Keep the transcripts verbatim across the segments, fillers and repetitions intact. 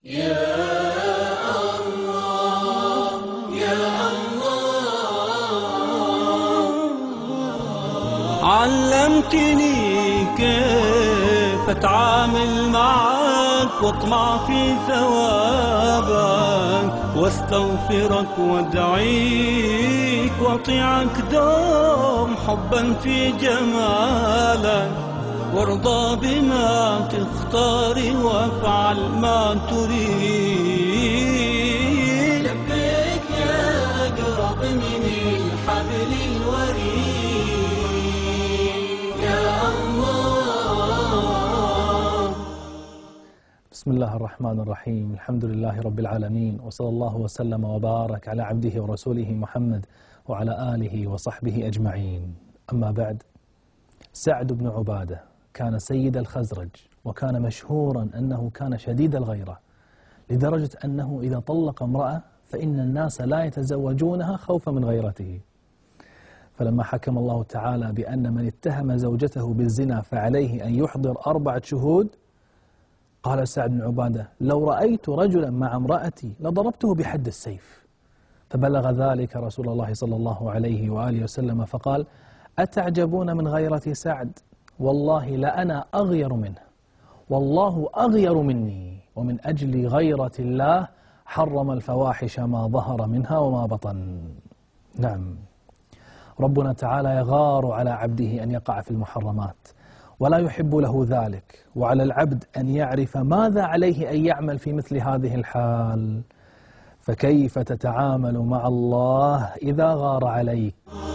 يا الله يا الله، علمتني كيف أتعامل معك واطمع في ثوابك، واستغفرك وادعيك واطيعك دوم حبا في جمالك، وارضى بما تختاري وافعل ما تريد. لبيك يا أقرب من الحبل الوريد يا الله. بسم الله الرحمن الرحيم، الحمد لله رب العالمين، وصلى الله وسلم وبارك على عبده ورسوله محمد وعلى آله وصحبه أجمعين. أما بعد، سعد بن عبادة كان سيد الخزرج، وكان مشهورا أنه كان شديد الغيرة، لدرجة أنه إذا طلق امرأة فإن الناس لا يتزوجونها خوفا من غيرته. فلما حكم الله تعالى بأن من اتهم زوجته بالزنا فعليه أن يحضر أربعة شهود، قال سعد بن عبادة: لو رأيت رجلا مع امرأتي لضربته بحد السيف. فبلغ ذلك رسول الله صلى الله عليه وآله وسلم فقال: أتعجبون من غيرة سعد؟ والله لأنا أغير منه، والله أغير مني، ومن أجل غيرة الله حرم الفواحش ما ظهر منها وما بطن. نعم، ربنا تعالى يغار على عبده أن يقع في المحرمات، ولا يحب له ذلك، وعلى العبد أن يعرف ماذا عليه أن يعمل في مثل هذه الحال. فكيف تتعامل مع الله إذا غار عليك؟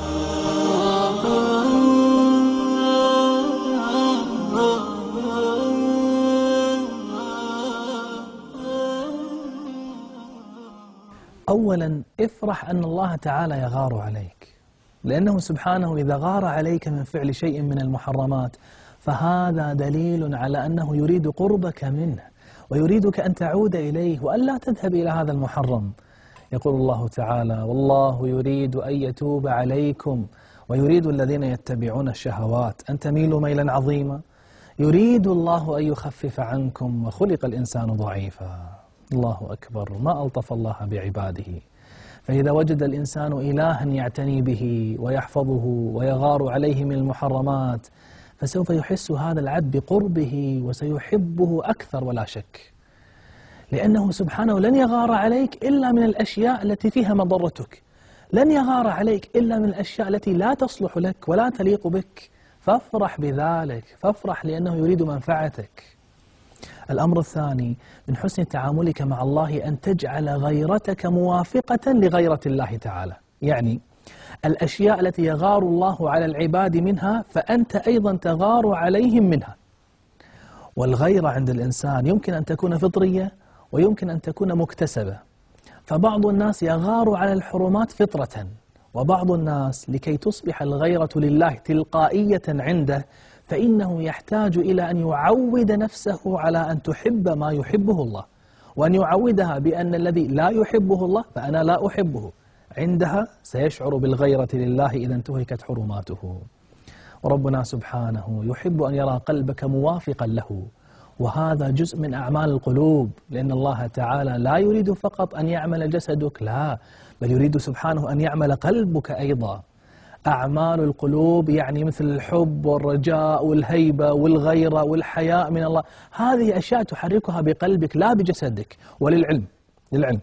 أولا، افرح أن الله تعالى يغار عليك، لأنه سبحانه إذا غار عليك من فعل شيء من المحرمات فهذا دليل على أنه يريد قربك منه، ويريدك أن تعود إليه وأن لا تذهب إلى هذا المحرم. يقول الله تعالى: والله يريد أن يتوب عليكم ويريد الذين يتبعون الشهوات أن تميلوا ميلا عظيما، يريد الله أن يخفف عنكم وخلق الإنسان ضعيفا. الله أكبر، ما ألطف الله بعباده. فإذا وجد الإنسان إلها يعتني به ويحفظه ويغار عليه من المحرمات فسوف يحس هذا العبد بقربه وسيحبه أكثر ولا شك، لأنه سبحانه لن يغار عليك إلا من الأشياء التي فيها مضرتك، لن يغار عليك إلا من الأشياء التي لا تصلح لك ولا تليق بك. فافرح بذلك، فافرح لأنه يريد منفعتك. الأمر الثاني من حسن تعاملك مع الله أن تجعل غيرتك موافقة لغيرة الله تعالى، يعني الأشياء التي يغار الله على العباد منها فأنت أيضا تغار عليهم منها. والغيرة عند الإنسان يمكن أن تكون فطرية ويمكن أن تكون مكتسبة، فبعض الناس يغار على الحرمات فطرة، وبعض الناس لكي تصبح الغيرة لله تلقائية عنده فإنه يحتاج إلى أن يعود نفسه على أن تحب ما يحبه الله، وأن يعودها بأن الذي لا يحبه الله فأنا لا أحبه. عندها سيشعر بالغيرة لله إذا انتهكت حرماته. وربنا سبحانه يحب أن يرى قلبك موافقا له، وهذا جزء من أعمال القلوب، لأن الله تعالى لا يريد فقط أن يعمل جسدك، لا، بل يريد سبحانه أن يعمل قلبك أيضا. أعمال القلوب يعني مثل الحب والرجاء والهيبة والغيرة والحياء من الله، هذه أشياء تحركها بقلبك لا بجسدك. وللعلم للعلم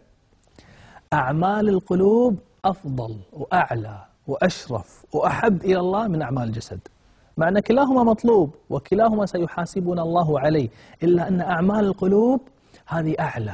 أعمال القلوب أفضل وأعلى وأشرف وأحب إلى الله من أعمال الجسد، مع أن كلاهما مطلوب وكلاهما سيحاسبنا الله عليه، إلا أن أعمال القلوب هذه أعلى.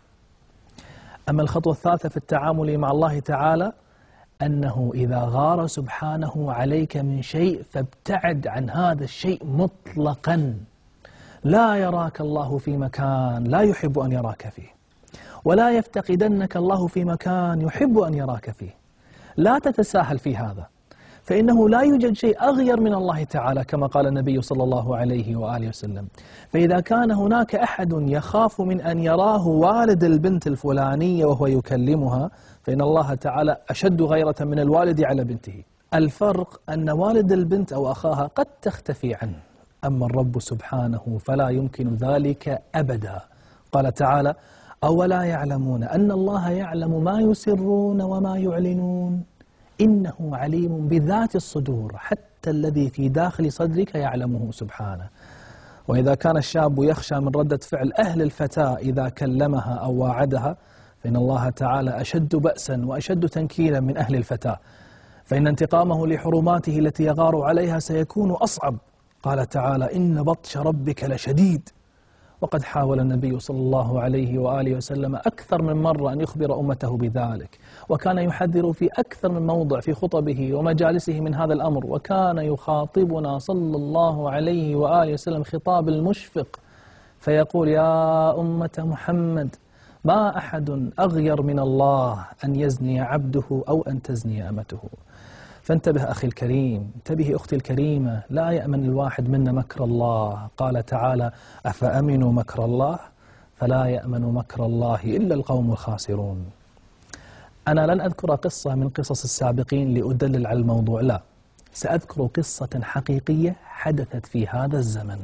أما الخطوة الثالثة في التعامل مع الله تعالى أنه إذا غار سبحانه عليك من شيء فابتعد عن هذا الشيء مطلقا. لا يراك الله في مكان لا يحب أن يراك فيه، ولا يفتقدنك الله في مكان يحب أن يراك فيه. لا تتساهل في هذا، فإنه لا يوجد شيء أغير من الله تعالى كما قال النبي صلى الله عليه وآله وسلم. فإذا كان هناك أحد يخاف من أن يراه والد البنت الفلانية وهو يكلمها فإن الله تعالى أشد غيرة من الوالد على بنته. الفرق أن والد البنت أو أخاها قد تختفي عنه، أما الرب سبحانه فلا يمكن ذلك أبدا، قال تعالى: أولا يعلمون أن الله يعلم ما يسرون وما يعلنون إنه عليم بذات الصدور حتى الذي في داخل صدرك يعلمه سبحانه. وإذا كان الشاب يخشى من ردة فعل أهل الفتاة إذا كلمها أو واعدها، فإن الله تعالى أشد بأسا وأشد تنكيلا من أهل الفتاة، فإن انتقامه لحرماته التي يغار عليها سيكون أصعب. قال تعالى: إن بطش ربك لشديد. وقد حاول النبي صلى الله عليه وآله وسلم أكثر من مرة أن يخبر أمته بذلك، وكان يحذر في أكثر من موضع في خطبه ومجالسه من هذا الأمر، وكان يخاطبنا صلى الله عليه وآله وسلم خطاب المشفق فيقول: يا أمة محمد، ما أحد أغير من الله أن يزني عبده أو أن تزني أمته. فانتبه أخي الكريم، انتبهي أختي الكريمة، لا يأمن الواحد منا مكر الله. قال تعالى: أفأمنوا مكر الله فلا يأمن مكر الله إلا القوم الخاسرون. أنا لن أذكر قصة من قصص السابقين لأدلل على الموضوع، لا، سأذكر قصة حقيقية حدثت في هذا الزمن.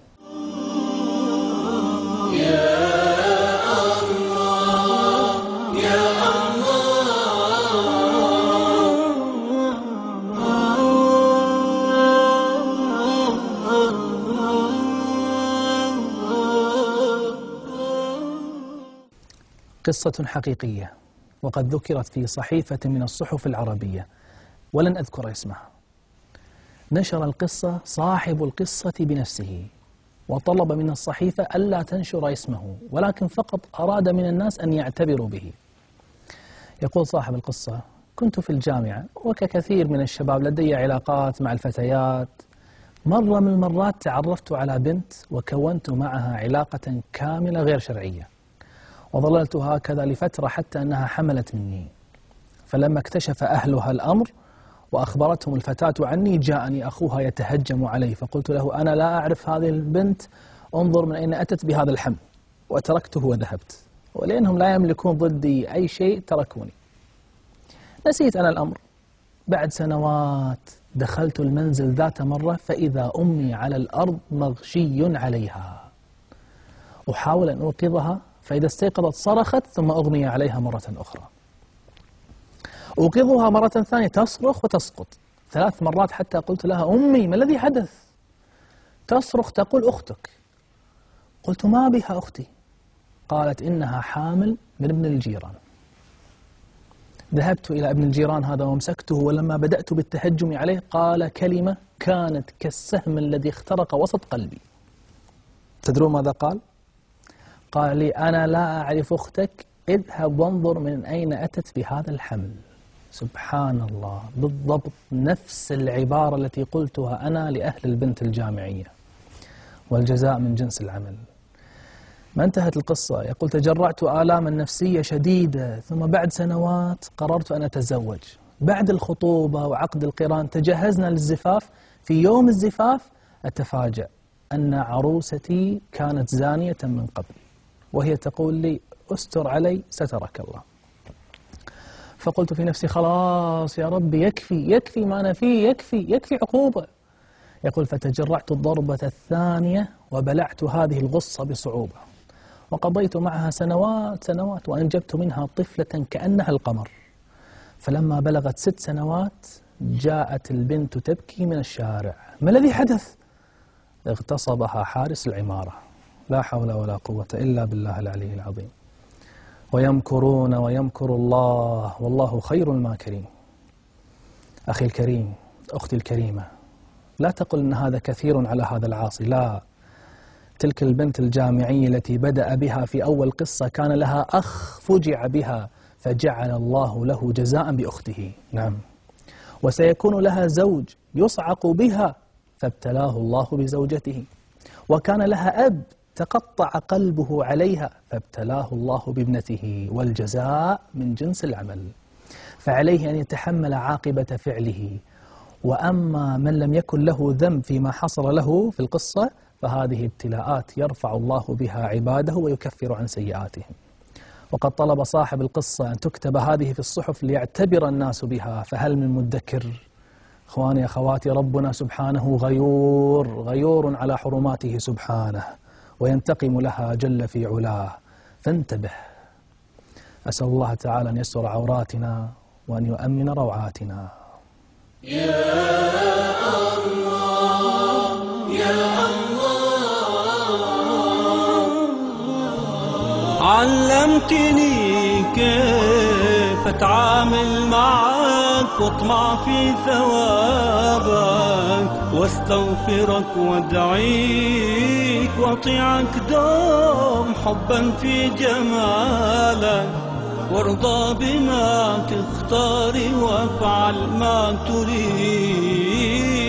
قصة حقيقية وقد ذكرت في صحيفة من الصحف العربية ولن أذكر اسمها. نشر القصة صاحب القصة بنفسه وطلب من الصحيفة ألا تنشر اسمه، ولكن فقط أراد من الناس أن يعتبروا به. يقول صاحب القصة: كنت في الجامعة وككثير من الشباب لدي علاقات مع الفتيات. مرة من المرات تعرفت على بنت وكونت معها علاقة كاملة غير شرعية، وظللت هكذا لفترة حتى أنها حملت مني. فلما اكتشف أهلها الأمر وأخبرتهم الفتاة عني، جاءني أخوها يتهجم علي، فقلت له: أنا لا أعرف هذه البنت، انظر من أين أتت بهذا الحمل. وتركته وذهبت، ولأنهم لا يملكون ضدي أي شيء تركوني. نسيت أنا الأمر. بعد سنوات دخلت المنزل ذات مرة فإذا أمي على الأرض مغشي عليها، أحاول أن أوقظها، فإذا استيقظت صرخت ثم أغمي عليها مرة أخرى. أوقظها مرة ثانية تصرخ وتسقط ثلاث مرات حتى قلت لها: أمي، ما الذي حدث؟ تصرخ تقول: أختك. قلت: ما بها أختي؟ قالت: إنها حامل من ابن الجيران. ذهبت إلى ابن الجيران هذا ومسكته، ولما بدأت بالتهجم عليه قال كلمة كانت كالسهم الذي اخترق وسط قلبي. تدرون ماذا قال؟ قال لي: أنا لا أعرف أختك، اذهب وانظر من أين أتت بهذا الحمل. سبحان الله، بالضبط نفس العبارة التي قلتها أنا لأهل البنت الجامعية، والجزاء من جنس العمل. ما انتهت القصة. يقول: تجرعت آلاما نفسية شديدة، ثم بعد سنوات قررت أن أتزوج. بعد الخطوبة وعقد القران تجهزنا للزفاف. في يوم الزفاف أتفاجأ أن عروستي كانت زانية من قبل، وهي تقول لي: استر علي سترك الله. فقلت في نفسي: خلاص يا ربي، يكفي يكفي ما أنا فيه، يكفي يكفي عقوبة. يقول: فتجرعت الضربة الثانية وبلعت هذه الغصة بصعوبة، وقضيت معها سنوات سنوات وأنجبت منها طفلة كأنها القمر. فلما بلغت ست سنوات جاءت البنت تبكي من الشارع. ما الذي حدث؟ اغتصبها حارس العمارة. لا حول ولا قوة إلا بالله العلي العظيم. ويمكرون ويمكر الله والله خير الماكرين. أخي الكريم، أختي الكريمة، لا تقل أن هذا كثير على هذا العاصي، لا. تلك البنت الجامعية التي بدأ بها في أول قصة كان لها أخ فجع بها فجعل الله له جزاء بأخته، نعم. وسيكون لها زوج يصعق بها فابتلاه الله بزوجته. وكان لها أب تقطع قلبه عليها فابتلاه الله بابنته، والجزاء من جنس العمل. فعليه أن يتحمل عاقبة فعله. وأما من لم يكن له ذنب فيما حصل له في القصة فهذه ابتلاءات يرفع الله بها عباده ويكفر عن سيئاتهم. وقد طلب صاحب القصة أن تكتب هذه في الصحف ليعتبر الناس بها، فهل من مدكر؟ إخواني أخواتي، ربنا سبحانه غيور غيور على حرماته سبحانه، وينتقم لها جل في علاه، فانتبه. أسأل الله تعالى أن يستر عوراتنا وأن يؤمن روعاتنا. يا الله يا الله، علمتني كيف أتعامل معك واطمع في ثوابك، واستغفرك وادعيك واطيعك دوم حبا في جمالك، وارضى بما تختار وافعل ما تريد.